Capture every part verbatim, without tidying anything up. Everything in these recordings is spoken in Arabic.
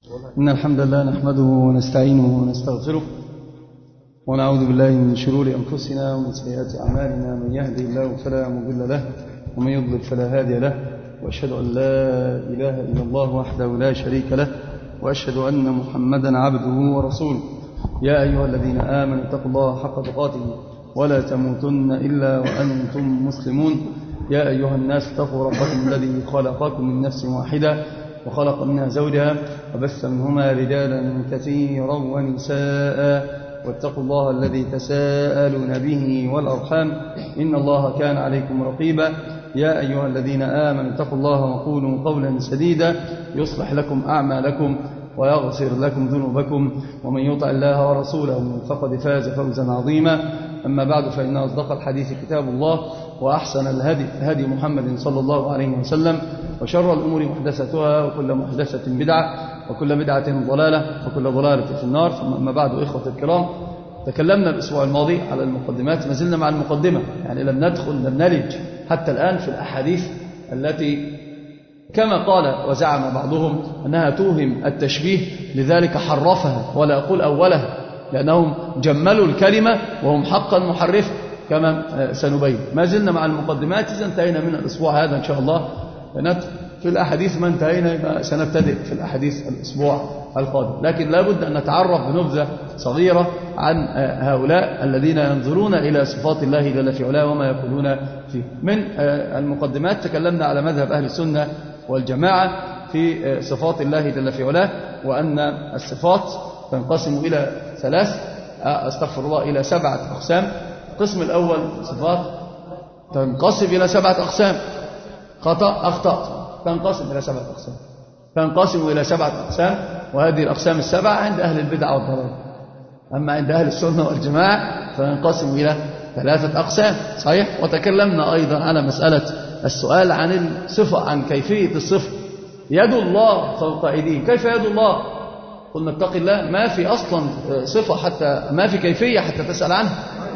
إن الحمد لله نحمده ونستعينه ونستغفره ونعوذ بالله من شرور أنفسنا ومن سيئات أعمالنا. من يهدي الله فلا مضل له ومن يضلل فلا هادي له، وأشهد أن لا إله إلا الله وحده لا شريك له، وأشهد أن محمدا عبده ورسوله. يا أيها الذين آمنوا اتقوا الله حق تقاته ولا تموتن إلا وأنتم مسلمون. يا أيها الناس اتقوا ربكم الذي خلقكم من نفس واحدة وخلق منها زوجها وبث منهما رجالا كثيرا ونساء، واتقوا الله الذي تساءلون به والأرحام إن الله كان عليكم رقيبا. يا أيها الذين آمنوا اتقوا الله وقولوا قولا سديدا يصلح لكم أعمالكم ويغفر لكم ذنوبكم، ومن يطع الله ورسوله فقد فاز فوزا عظيما. أما بعد، فإن أصدق الحديث كتاب الله، وأحسن الهدي هدي محمد صلى الله عليه وسلم، وشر الأمور محدثتها، وكل محدثة بدعة، وكل بدعة ضلالة، وكل ضلالة في النار. ثم أما بعد، إخوة الكرام، تكلمنا الأسبوع الماضي على المقدمات، ما زلنا مع المقدمة، يعني لم ندخل لم نلج حتى الآن في الأحاديث التي كما قال وزعم بعضهم أنها توهم التشبيه، لذلك حرفها ولا أقول أولها، لأنهم جملوا الكلمة وهم حقا محرفة كما سنبين. ما زلنا مع المقدمات، إذا انتهينا من الأسبوع هذا إن شاء الله في الأحاديث ما انتهينا سنبتدئ في الأحاديث الأسبوع القادم، لكن لا بد أن نتعرف بنبذة صغيرة عن هؤلاء الذين ينظرون إلى صفات الله جل في علاه وما يقولون فيه. من المقدمات تكلمنا على مذهب أهل السنة والجماعة في صفات الله جل في علاه، وأن الصفات تنقسم إلى ثلاث أستغفر الله إلى سبعة أقسام. القسم الأول صفات تنقسم إلى سبعة أقسام، خطأ أخطأت، تنقسم إلى سبعة أقسام تنقسم إلى سبعة أقسام وهذه الأقسام السبعة عند أهل البدع والضلال. أما عند أهل السنة والجماعة فينقسم إلى ثلاثة أقسام، صحيح. وتكلمنا أيضا على مسألة السؤال عن الصفة، عن كيفية الصفة. يد الله فوق أيديهم، كيف يد الله؟ قلنا اتق الله، ما في أصلا صفة حتى ما في كيفية حتى تسأل عنها.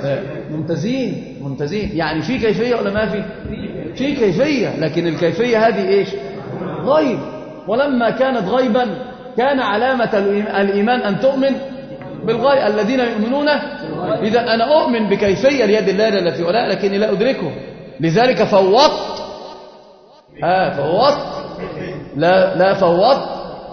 ممتازين ممتازين يعني في كيفية ولا ما في؟ في كيفية، لكن الكيفية هذه إيش؟ غيب. ولما كانت غيبا كان علامة الإيمان أن تؤمن بالغيب. الذين يؤمنون إذا أنا أؤمن بكيفية ليد الله جل في علاه لكني لا أدركه، لذلك فوضت آه فوضت لا لا فوضت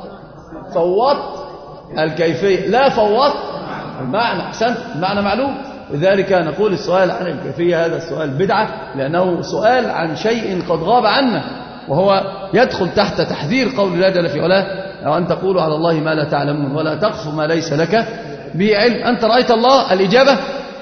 فوضت الكيفية، لا فوضت المعنى. أحسنت، المعنى معلوم. لذلك نقول السؤال عن الكيفية هذا السؤال بدعة، لأنه سؤال عن شيء قد غاب عنا، وهو يدخل تحت تحذير قول الله جل في علاه أو أن تقولوا على الله ما لا تعلمون ولا تقف ما ليس لك به علم. أنت رأيت الله؟ الإجابة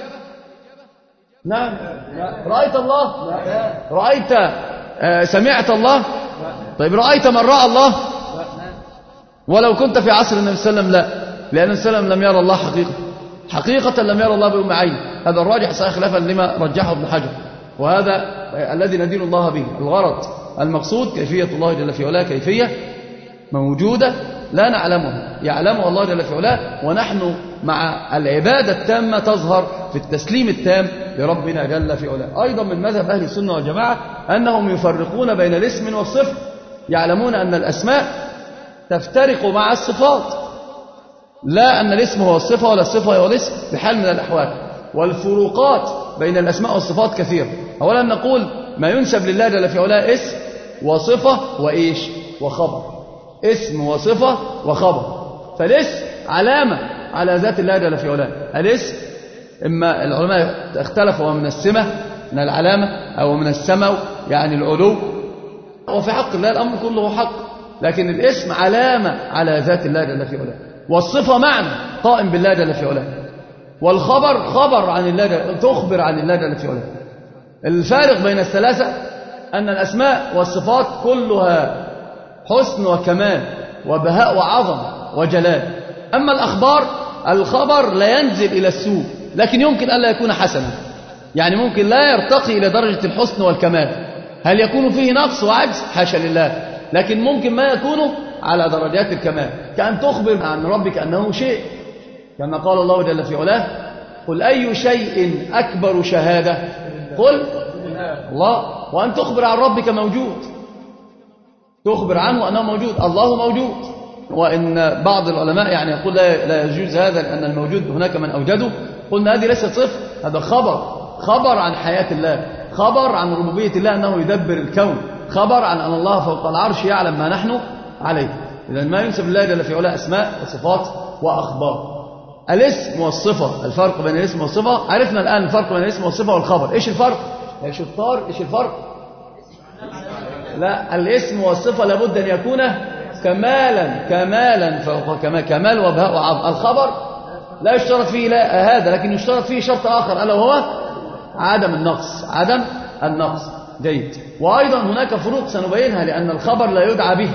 نعم. رأيت الله؟ رأيت آه سمعت الله؟ طيب رأيت من رأى الله؟ ولو كنت في عصر النبي صلى الله عليه وسلم لا، لأن النبي صلى الله عليه وسلم لم يرى الله حقيقة حقيقة لم يرى الله بأم عين. هذا الراجح صحيح خلافا لما رجحه ابن حجر، وهذا الذي ندين الله به. الغرض المقصود كيفية الله جل في علاه، كيفية موجودة لا نعلمها، يعلمها الله جل في علاه، ونحن مع العبادة التامة تظهر في التسليم التام لربنا جل في علاه. أيضا من مذهب أهل السنة والجماعة أنهم يفرقون بين الاسم والصفة، يعلمون أن الأسماء تفترق مع الصفات، لا أن الاسم هو الصفة ولا الصفة هو الاسم بحال من الأحوال. والفروقات بين الأسماء والصفات كثيرة. أولا نقول ما ينسب لله جل في علاه اسم وصفة وإيش وخبر، اسم وصفة وخبر. فالاسم علامة على ذات الله جل في علاه. الاسم إما العلماء اختلفوا من السمة من العلامة أو من السمو يعني العلو، وفي حق الله الأمر كله حق، لكن الاسم علامة على ذات الله جل في علاه، والصفة معنى قائم بالله جل في علاه، والخبر خبر عن الله جل، تخبر عن الله جل في علاه. الفارق بين الثلاثة أن الأسماء والصفات كلها حسن وكمال وبهاء وعظم وجلال. أما الأخبار، الخبر لا ينزل إلى السوء، لكن يمكن ألا يكون حسنا، يعني ممكن لا يرتقي إلى درجة الحسن والكمال. هل يكون فيه نقص وعجز؟ حاشا لله، لكن ممكن ما يكون على درجات الكمال، كأن تخبر عن ربك أنه شيء، كما قال الله جل في علاه قل أي شيء أكبر شهادة قل الله. وأن تخبر عن ربك موجود، تخبر عنه أنه موجود، الله موجود، وإن بعض العلماء يعني يقول لا, لا يجوز هذا لأن الموجود هناك من أوجده. قلنا هذه ليست صفة، هذا خبر، خبر عن حياة الله، خبر عن ربوبية الله أنه يدبر الكون، خبر عن أن الله فوق العرش يعلم ما نحن عليه. إذا ما ينسب لله جل في علاه أسماء وصفات وأخبار. الاسم والصفة، الفرق بين الاسم والصفة، عرفنا الآن الفرق بين الاسم والصفة والخبر. إيش الفرق؟ يا شطار إيش الفرق؟ لا، الاسم والصفة لابد أن يكون كمالا، كمالا فوق كمال، كمال وبهاء وعظم. الخبر لا يشترط فيه لا هذا، لكن يشترط فيه شرط آخر ألا وهو عدم النقص، عدم النقص. جيد. وأيضا هناك فروق سنبينها، لأن الخبر لا يدعى به.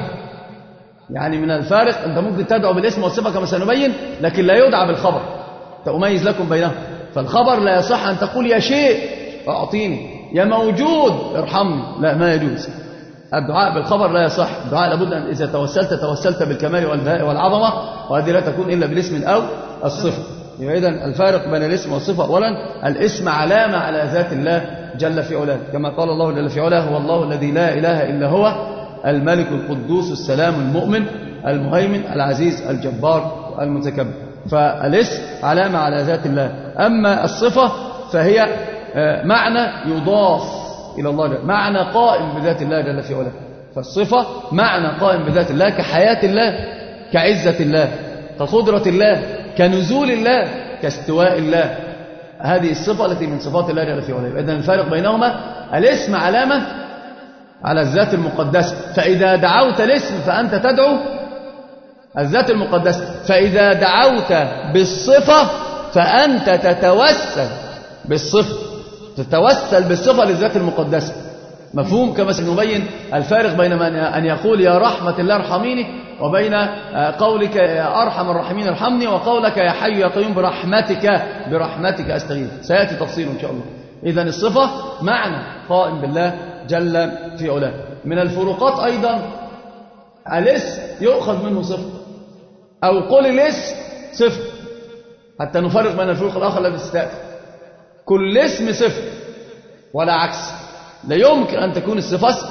يعني من الفارق أنت ممكن تدعو بالاسم والصفة كما سنبين، لكن لا يدعى بالخبر، تأميز لكم بينهم. فالخبر لا يصح أن تقول يا شيء أعطيني، يا موجود ارحمني، لا، ما يجوز. الدعاء بالخبر لا يصح. الدعاء لابد أن إذا توسلت توسلت بالكمال والبهاء والعظمة، وهذه لا تكون إلا بالاسم أو الصفة. إذن الفارق بين الاسم والصفة: أولا الاسم علامة على ذات الله جل في علاه، كما قال الله جل في علاه: هو الله الذي لا إله إلا هو الملك القدوس السلام المؤمن المهيمن العزيز الجبار المتكبر. فالاسم علامة على ذات الله. أما الصفة فهي معنى يضاف إلى الله جل، معنى قائم بذات الله جل في علاه. فالصفة معنى قائم بذات الله، كحياة الله، كعزة الله، كقدرة الله، كنزول الله، كاستواء الله. هذه الصفة التي من صفات الله جل في علاه. إذن الفارق بينهما: الاسم علامة على الذات المقدسة، فإذا دعوت الاسم فأنت تدعو الذات المقدسة، فإذا دعوت بالصفة فأنت تتوسل بالصفة، تتوسل بالصفة للذات المقدسة. مفهوم؟ كما سنبين الفارق بين أن يقول يا رحمة الله ارحميني، وبين قولك يا أرحم الراحمين ارحمني، وقولك يا حي يا قيوم برحمتك برحمتك أستغيث. سيأتي تفصيل إن شاء الله. إذن الصفة معنى قائم بالله جل في علاه. من الفروقات أيضا الاسم يؤخذ منه صفة، أو قل الاسم صفة، حتى نفرق بين الفروق الآخر الذي ستأتي. كل اسم صفة ولا عكس. لا يمكن أن تكون الصفة اسم.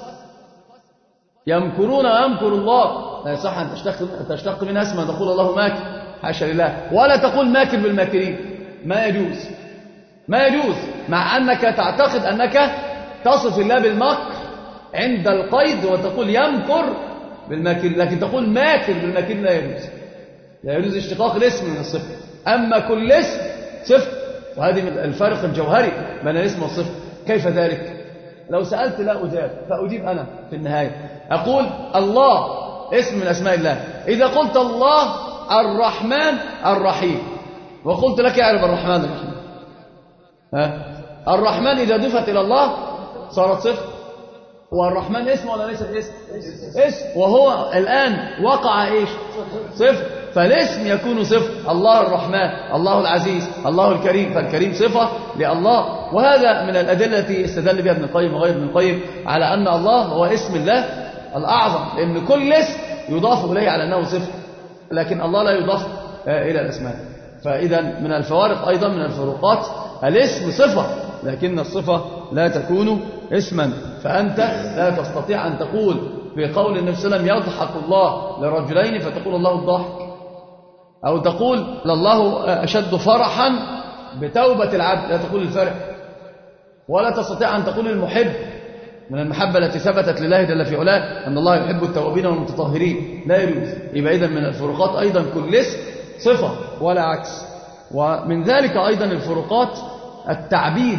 يمكرون ويمكر الله، لا يصح أن تشتق منها اسما تقول الله ماكر، حاشا لله. ولا تقول ماكر بالماكرين، ما يجوز، ما يجوز، مع أنك تعتقد أنك تصف الله بالمكر عند القيد وتقول يمكر بالماكر، لكن تقول ماكر بالماكر لا يجوز. لا يجوز اشتقاق الاسم من الصفة. أما كل اسم صفة، وهذه الفارق الجوهري بين الاسم والصفة. كيف ذلك؟ لو سألت لا أجاب، فأجيب أنا في النهاية. أقول الله اسم من أسماء الله. إذا قلت الله الرحمن الرحيم، وقلت لك اعرف الرحمن الرحيم، ها؟ الرحمن إذا ضفت إلى الله صارت صفة. والرحمن اسم ولا ليس اسم؟ اسم. وهو الآن وقع إيش؟ صفة. فالاسم يكون صفة. الله الرحمن، الله العزيز، الله الكريم، فالكريم صفة لله. وهذا من الأدلة التي استدل بها ابن القيم وغير ابن القيم على أن الله هو اسم الله الأعظم، لأن كل اسم يضاف إليه على أنه صفة، لكن الله لا يضاف إلى الأسماء. فإذا من الفوارق أيضا من الفروقات الاسم صفة، لكن الصفة لا تكون اسما. فأنت لا تستطيع أن تقول في قول النبي صلى الله عليه وسلم يضحك الله لرجلين فتقول الله الضاحك، أو تقول لله أشد فرحا بتوبة العبد، لا تقول الفرح. ولا تستطيع أن تقول المحب من المحبة التي ثبتت لله جل في علاه أن الله يحب التوابين والمتطهرين، لا يجوز. يبقى إذن من الفروقات أيضا كل اسم صفة ولا عكس. ومن ذلك أيضا الفروقات التعبيد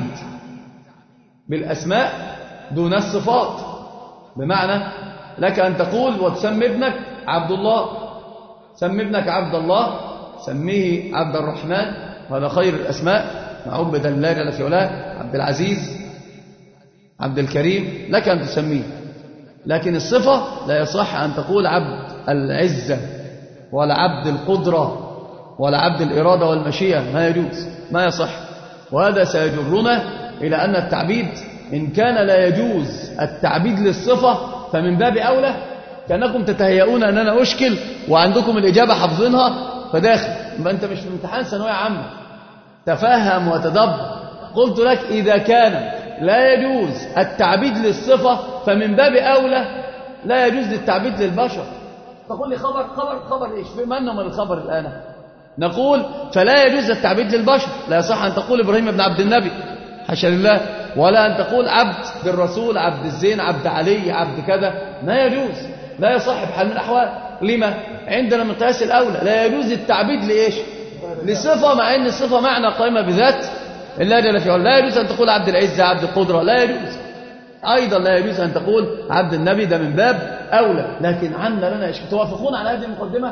بالأسماء دون الصفات، بمعنى لك أن تقول وتسمي ابنك عبد الله، سمي ابنك عبد الله، سميه عبد الرحمن، وهذا خير الأسماء، معبد الله جل في علاه، عبد العزيز، عبد الكريم، لك أن تسميه. لكن الصفة لا يصح أن تقول عبد العزة ولا عبد القدرة ولا عبد الإرادة والمشيئة، ما يجوز، ما يصح. وهذا سيجرنا إلى أن التعبيد إن كان لا يجوز التعبيد للصفة فمن باب أولى. كأنكم تتهيئون أن أنا أشكل وعندكم الإجابة حافظينها فداخل، ما أنت مش في امتحان ثانوية عامة، تفهم وتدبر. قلت لك إذا كان لا يجوز التعبيد للصفة فمن باب أولى لا يجوز للتعبيد للبشر. تقول لي خبر خبر خبر إيش؟ بما أنه من الخبر الآن نقول فلا يجوز التعبيد للبشر. لا يصح أن تقول إبراهيم بن عبد النبي حاشا لله، ولا أن تقول عبد بالرسول، عبد الزين، عبد علي، عبد كذا، ما يجوز، لا يصح بحال من الأحوال. لما؟ عندنا من قياس الأولى لا يجوز التعبيد لإيش؟ لصفة، مع أن الصفة معنى قائمة بذات الله جل في علاه. لا يجوز أن تقول عبد العزة، عبد القدرة، لا يجوز. أيضا لا يجوز أن تقول عبد النبي، ده من باب أولى. لكن عنا لنا إيش؟ توافقون على هذه المقدمة؟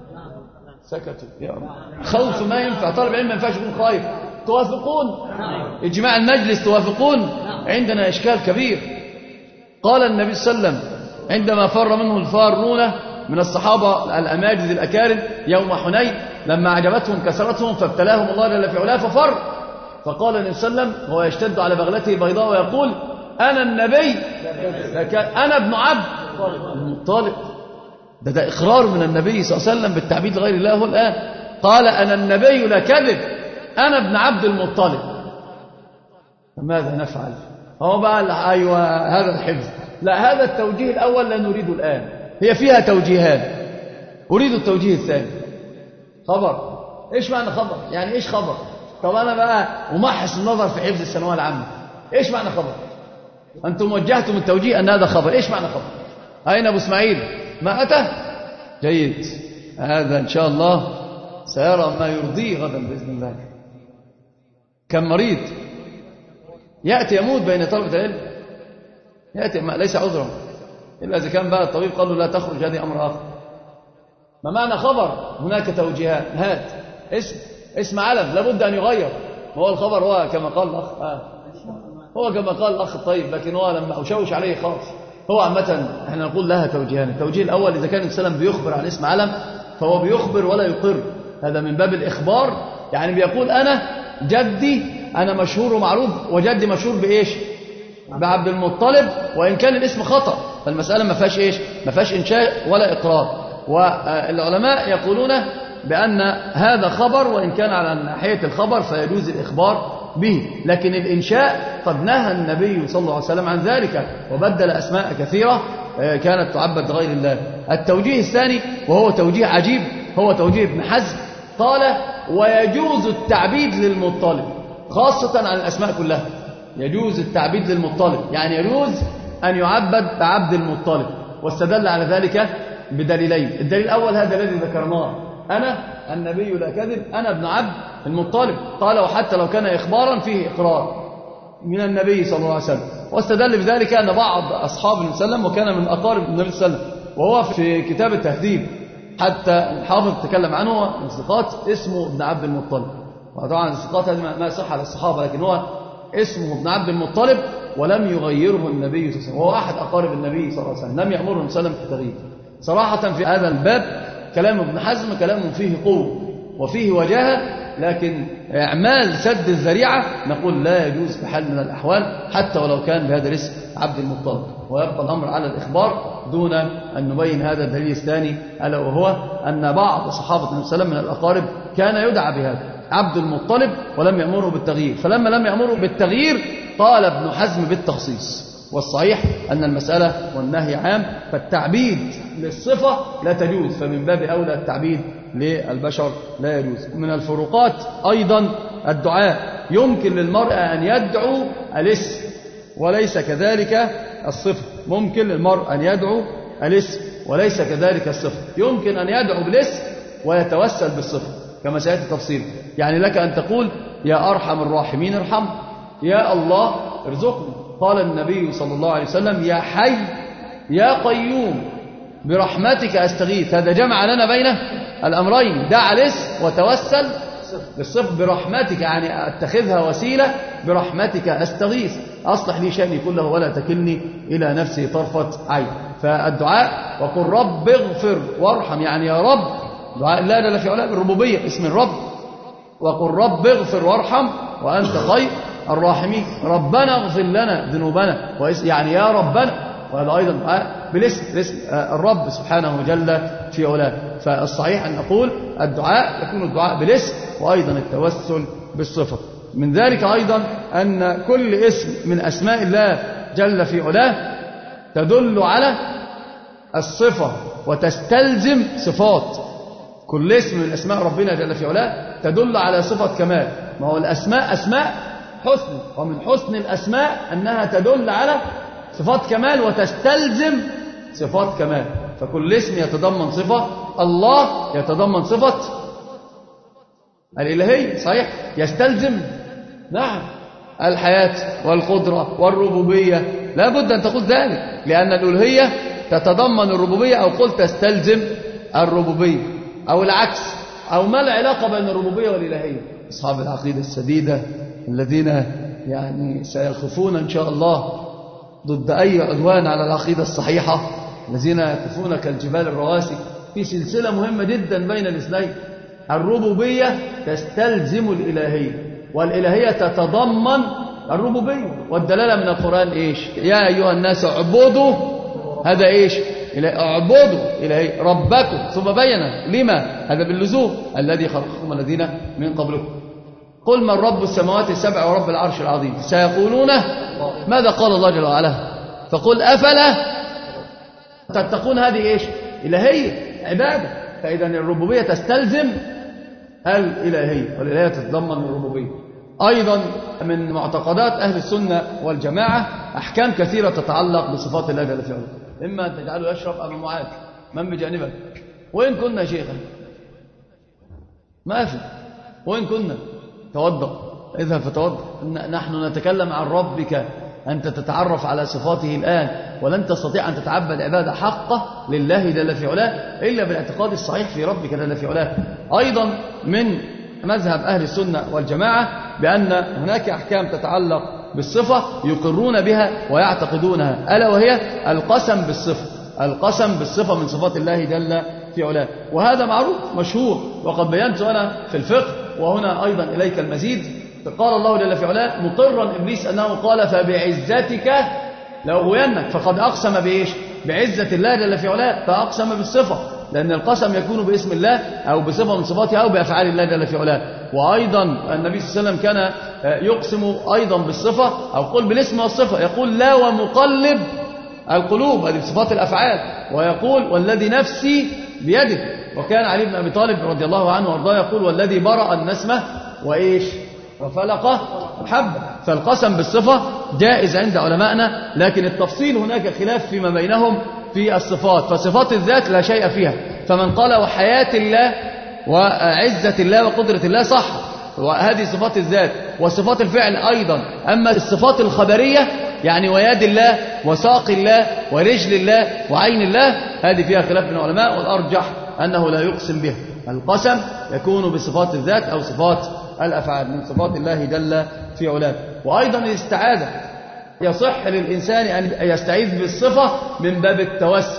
سكتوا يا رب. خوف ما ينفع، طالب علم ما ينفعش يكون خايف. توافقون؟ إجماع المجلس توافقون؟ عندنا إشكال كبير. قال النبي صلى الله عليه وسلم عندما فر منه الفارون من الصحابة الأماجد الأكارم يوم حنين لما عجبتهم كثرتهم فابتلاهم الله جل في علاه ففر، فقال النبي صلى الله عليه وسلم وهو يشتد على بغلته بيضاء ويقول أنا النبي، أنا ابن عبد المطلب. ده ده إقرار من النبي صلى الله عليه وسلم بالتعبيد لغير الله. هو الآن قال أنا النبي لا كذب، أنا ابن عبد المطلب. ماذا نفعل؟ هو بقى أيوة هذا الحفظ. لا، هذا التوجيه الأول لا نريده الآن، هي فيها توجيهان، أريد التوجيه الثاني. خبر، إيش معنى خبر؟ يعني إيش خبر؟ طب أنا بقى أمحص النظر في حفظ الثانوية العامة، إيش معنى خبر؟ أنتم وجهتم التوجيه أن هذا خبر، إيش معنى خبر؟ أين أبو إسماعيل؟ ما أتى؟ جيد، هذا إن شاء الله سيرى ما يرضيه غدا بإذن الله. كم مريض يأتي يموت بين طلبة العلم، يأتي ليس عذرا إلا إذا كان بقى الطبيب قال له لا تخرج، هذه أمر آخر. ما معنى خبر؟ هناك توجيهات. هات اسم اسم علم لابد أن يغير. هو الخبر هو كما قال الأخ آه. هو كما قال الأخ الطيب، لكن هو لما أشوش عليه خالص. هو عامة احنا نقول لها توجيهان. التوجيه الأول إذا كان الإنسان بيخبر عن اسم علم فهو بيخبر ولا يقر، هذا من باب الإخبار، يعني بيقول أنا جدي أنا مشهور ومعروف، وجدي مشهور بإيش؟ بعبد المطلب، وإن كان الاسم خطأ فالمسألة ما فيهاش إيش؟ ما فيهاش إنشاء ولا إقرار. والعلماء يقولون بأن هذا خبر، وإن كان على ناحية الخبر فيجوز الإخبار به، لكن الإنشاء قد نهى النبي صلى الله عليه وسلم عن ذلك وبدل أسماء كثيرة كانت تعبد غير الله. التوجيه الثاني وهو توجيه عجيب هو توجيه ابن حزم، قال ويجوز التعبيد للمطلب خاصة عن الأسماء كلها. يجوز التعبيد للمطلب، يعني يجوز أن يعبد بعبد المطلب، واستدل على ذلك بدليلين. الدليل الأول هذا الذي ذكرناه، أنا النبي لا كذب، أنا ابن عبد المطلب. قال وحتى لو كان إخبارا فيه إقرار من النبي صلى الله عليه وسلم، واستدل بذلك أن بعض أصحاب النبي صلى الله عليه وسلم وكان من أقارب النبي صلى الله عليه وسلم، وهو في كتاب التهذيب حتى الحافظ تكلم عنه من الثقات اسمه ابن عبد المطلب. وطبعا الثقات هذه ما يصح على الصحابة، لكن هو اسمه ابن عبد المطلب ولم يغيره النبي صلى الله عليه وسلم، وهو أحد أقارب النبي صلى الله عليه وسلم، لم يأمره النبي صلى الله عليه وسلم بالتغيير. صراحة في هذا الباب كلام ابن حزم كلام فيه قوة وفيه وجاهة، لكن إعمال سد الذريعة نقول لا يجوز بحال من الأحوال حتى ولو كان بهذا الاسم عبد المطلب، ويبقى الأمر على الإخبار دون أن نبين هذا الدليل الثاني، ألا وهو أن بعض صحابة النبي صلى الله عليه وسلم من الأقارب كان يدعى بهذا عبد المطلب ولم يأمره بالتغيير، فلما لم يأمره بالتغيير قال ابن حزم بالتخصيص. والصحيح أن المسألة والنهي عام، فالتعبيد للصفة لا تجوز، فمن باب أولى التعبيد للبشر لا يجوز. من الفروقات أيضا الدعاء، يمكن للمرء أن يدعو الاسم وليس كذلك الصفة، ممكن للمرء أن يدعو الاسم وليس كذلك الصفة، يمكن أن يدعو بالاسم ويتوسل بالصفة كما سيأتي تفصيل. يعني لك أن تقول يا أرحم الراحمين ارحم، يا الله ارزقني. قال النبي صلى الله عليه وسلم يا حي يا قيوم برحمتك أستغيث، هذا جمع لنا بين الأمرين، دع الاسم وتوسل بالصفة. برحمتك يعني اتخذها وسيلة، برحمتك أستغيث، أصلح لي شأني كله ولا تكلني إلى نفسي طرفة عين. فالدعاء وقل رب اغفر وارحم، يعني يا رب، دعاء الله جل في علاه بالربوبية اسم الرب، وقل رب اغفر وارحم وأنت خير الراحمين، ربنا اغفر لنا ذنوبنا، يعني يا ربنا، وهذا أيضا دعاء بالاسم، اسم الرب سبحانه جل في علاه. فالصحيح أن نقول الدعاء يكون الدعاء بالاسم وأيضا التوسل بالصفة. من ذلك أيضا أن كل اسم من أسماء الله جل في علاه تدل على الصفة وتستلزم صفات. كل اسم من أسماء ربنا جل في علاه تدل على صفة كمال. ما هو الأسماء أسماء حسن، ومن حسن الأسماء أنها تدل على صفات كمال وتستلزم صفات كمال. فكل اسم يتضمن صفة. الله يتضمن صفة الإلهية، صحيح، يستلزم نعم الحياة والقدرة والربوبية، لا بد أن تقول ذلك، لأن الألوهية تتضمن الربوبية، أو قل تستلزم الربوبية، أو العكس، أو ما العلاقة بين الربوبية والإلهية. أصحاب العقيدة السديدة الذين يعني سيقفون إن شاء الله ضد أي عدوان على العقيدة الصحيحة، الذين يقفون كالجبال الرواسي في سلسلة مهمة جدا بين الاثنين. الربوبية تستلزم الإلهية، والإلهية تتضمن الربوبية. والدلالة من القرآن إيش؟ يا أيها الناس اعبدوا، هذا إيش؟ اعبدوا إلهي ربكم، ثم بين لما هذا باللزوم الذي خلقكم الذين من قبلكم. قل من رب السماوات السبع ورب العرش العظيم، سيقولون ماذا قال الله جل وعلا؟ فقل أفلا تتقون. هذه إيش؟ إلهية، عبادة. فإذا الربوبية تستلزم الإلهية، والإلهية تتضمن الربوبية. أيضا من معتقدات أهل السنة والجماعة أحكام كثيرة تتعلق بصفات الله جل وعلا. إما أن تجعله يشرب أبا معاذ، من بجانبك؟ وإن كنا شيخا ما في، وإن كنا توضأ، اذهب فتوضأ. نحن نتكلم عن ربك، أنت تتعرف على صفاته الآن، ولن تستطيع أن تتعبد عبادة حقة لله جل في علاه إلا بالاعتقاد الصحيح في ربك جل في علاه. أيضا من مذهب أهل السنة والجماعة بأن هناك أحكام تتعلق بالصفة يقرون بها ويعتقدونها، ألا وهي القسم بالصفة. القسم بالصفة من صفات الله جل في علاه، وهذا معروف مشهور، وقد بينت أنا في الفقه، وهنا أيضا إليك المزيد. قال الله جل في علاه مقرا إبليس أنه قال فبعزتك لأغوينك، فقد أقسم بإيش؟ بعزة الله جل في علاه، فأقسم بالصفة، لأن القسم يكون باسم الله أو بصفة من صفاته أو بأفعال الله جل في علاه. وأيضا النبي صلى الله عليه وسلم كان يقسم أيضا بالصفة، أو قل بالاسم والصفة، يقول لا ومقلب القلوب، هذه صفات الأفعال، ويقول والذي نفسي بيده. وكان علي بن أبي طالب رضي الله عنه وارضاه يقول والذي برأ النسمة وإيش وفلقه حبة. فالقسم بالصفة جائز عند علمائنا، لكن التفصيل هناك خلاف فيما بينهم في الصفات. فصفات الذات لا شيء فيها، فمن قال وحياة الله وعزة الله وقدرة الله صح، وهذه صفات الذات. وصفات الفعل أيضا. أما الصفات الخبرية يعني ويد الله وساق الله ورجل الله وعين الله، هذه فيها خلاف من العلماء، والأرجح أنه لا يقسم بها. القسم يكون بصفات الذات أو صفات الأفعال من صفات الله جل في علاه. وأيضا الاستعاذة يصح للإنسان أن يستعيذ بالصفة من باب التوسل،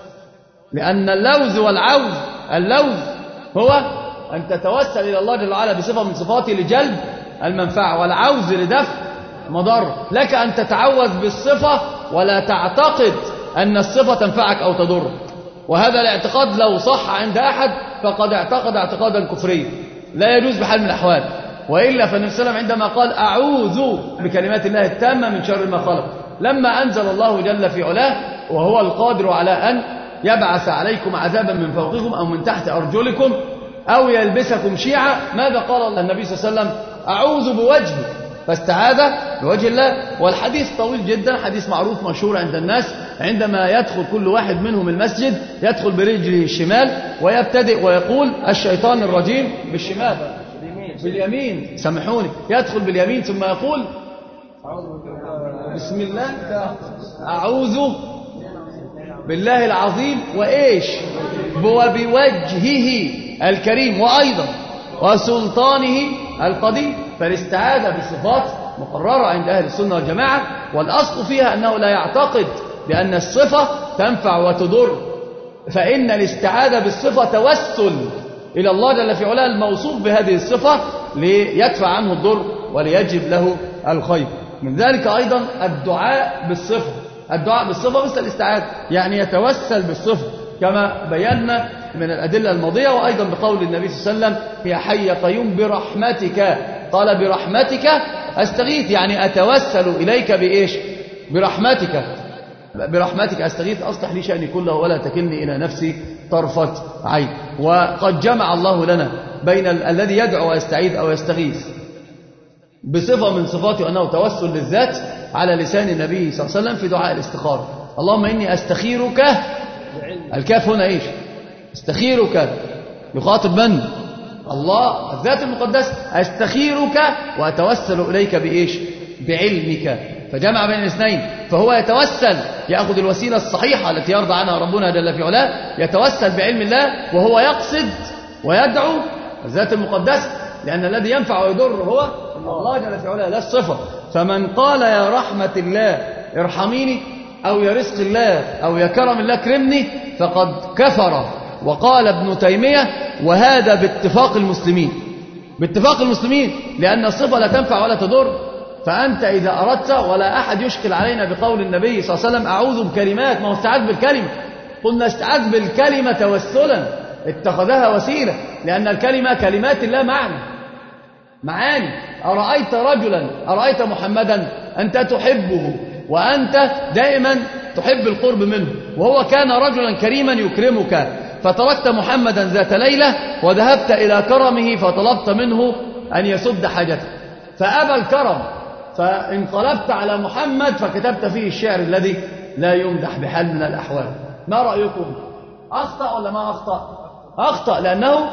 لأن اللوز والعوز، اللوز هو أن تتوسل إلى الله جل وعلا بصفة من صفاته لجلب المنفعة، والعوز لدفع مضر. لك أن تتعوذ بالصفة ولا تعتقد أن الصفة تنفعك أو تضرك، وهذا الاعتقاد لو صح عند أحد فقد اعتقد اعتقادا كفريا لا يجوز بحال من الأحوال. وإلا فالنبي صلى الله عليه وسلم عندما قال أعوذ بكلمات الله التامة من شر ما خلق، لما أنزل الله جل في علاه وهو القادر على أن يبعث عليكم عذابا من فوقكم أو من تحت أرجلكم أو يلبسكم شيعا، ماذا قال النبي صلى الله عليه وسلم؟ أعوذ بوجهه، فاستعاذ بوجه الله. والحديث طويل جدا، حديث معروف مشهور عند الناس، عندما يدخل كل واحد منهم المسجد يدخل برجله الشمال ويبتدئ ويقول الشيطان الرجيم بالشمال باليمين، سامحوني، يدخل باليمين ثم يقول بسم الله أعوذ بالله العظيم وإيش وبوجهه الكريم وأيضا وسلطانه القديم. فالاستعاذة بالصفات مقررة عند أهل السنة والجماعة، والأصل فيها أنه لا يعتقد بأن الصفة تنفع وتضر، فإن الاستعاذة بالصفة توسل إلى الله جل في علاه الموصوف بهذه الصفة ليدفع عنه الضر وليجب له الخير. من ذلك أيضا الدعاء بالصفة. الدعاء بالصفة مثل الاستعاذة، يعني يتوسل بالصفة كما بينا من الأدلة الماضية، وأيضا بقول النبي صلى الله عليه وسلم يا حي قيوم برحمتك، قال برحمتك أستغيث، يعني أتوسل إليك بإيش؟ برحمتك. برحمتك أستغيث أصلح لي شأني كله ولا تكلني إلى نفسي طرفة عين. وقد جمع الله لنا بين ال الذي يدعو ويستعيذ أو يستغيث بصفة من صفاته أنه توسل للذات على لسان النبي صلى الله عليه وسلم في دعاء الاستخارة. اللهم إني أستخيرك، الكاف هنا إيش؟ استخيرك يخاطب من؟ الله الذات المقدسة. أستخيرك وأتوسل إليك بإيش؟ بعلمك. فجمع بين الاثنين، فهو يتوسل يأخذ الوسيلة الصحيحة التي يرضى عنها ربنا جل في علاه، يتوسل بعلم الله وهو يقصد ويدعو الذات المقدسة، لأن الذي ينفع ويضر هو الله جل في علاه لا الصفة. فمن قال يا رحمة الله ارحميني أو يا رزق الله أو يا كرم الله كرمني فقد كفر. وقال ابن تيمية وهذا باتفاق المسلمين، باتفاق المسلمين، لأن الصفة لا تنفع ولا تضر. فأنت إذا أردت، ولا أحد يشكل علينا بقول النبي صلى الله عليه وسلم أعوذ بكلمات، ما هو استعاذ بالكلمة، قلنا استعاذ بالكلمة توسلا، اتخذها وسيلة، لأن الكلمة كلمات الله معنى معاني. أرأيت رجلا، أرأيت محمدا أنت تحبه وأنت دائما تحب القرب منه، وهو كان رجلا كريما يكرمك، فتركت محمدا ذات ليلة وذهبت إلى كرمه فطلبت منه أن يسد حاجتك فأبى الكرم، فانقلبت على محمد فكتبت فيه الشعر الذي لا يمدح بحال من الأحوال. ما رأيكم؟ أخطأ ولا ما أخطأ؟ أخطأ، لأنه